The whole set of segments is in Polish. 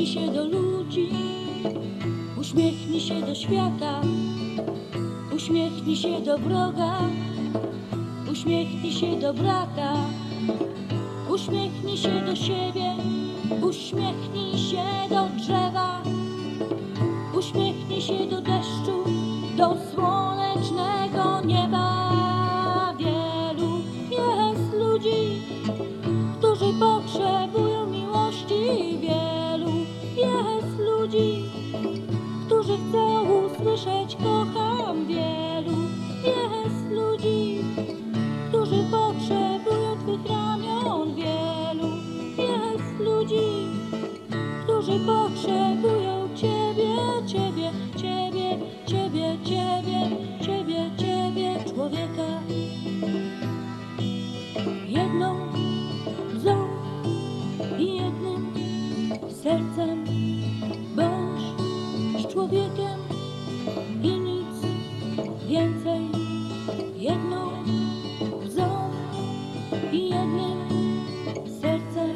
Uśmiechnij się do ludzi, uśmiechnij się do świata, uśmiechnij się do wroga, uśmiechnij się do brata, uśmiechnij się do siebie, uśmiechnij się do drzewa, uśmiechnij się do deszczu, do słonecznego nieba. Wielu jest ludzi, którzy potrzebują miłości. Wielu jest ludzi, którzy chcą usłyszeć kocham. Wielu jest ludzi, którzy potrzebują Twych ramion. Wielu jest ludzi, którzy potrzebują Ciebie, Ciebie, Ciebie, Ciebie, Ciebie, Ciebie, Ciebie, człowieka. Jedną łzą i jednym sercem bądź człowiekiem i nic więcej. Jedną łzą i jednym sercem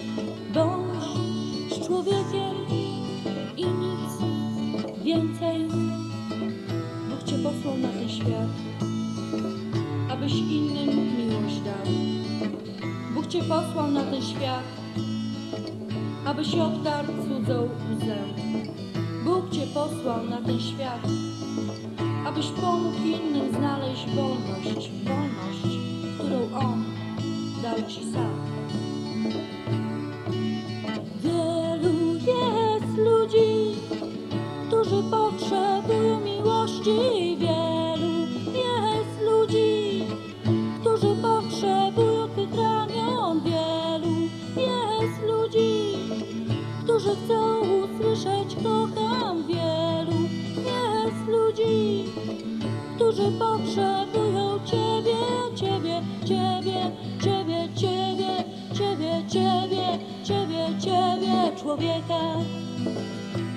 bądź człowiekiem i nic więcej. Bóg Cię posłał na ten świat, abyś innym miłość dał. Bóg Cię posłał na ten świat, abyś obdarł cudzą łzę. Bóg Cię posłał na ten świat, abyś pomógł innym znaleźć wolność, wolność, którą On dał Ci sam. Wielu jest ludzi, którzy potrzebują miłości. Wielu jest ludzi, którzy potrzebują Twych ramion. Wielu jest ludzi, którzy chcą usłyszeć kocham. Wielu jest ludzi, którzy potrzebują Ciebie, Ciebie, Ciebie, Ciebie, Ciebie, Ciebie, Ciebie, Ciebie, Ciebie, człowieka.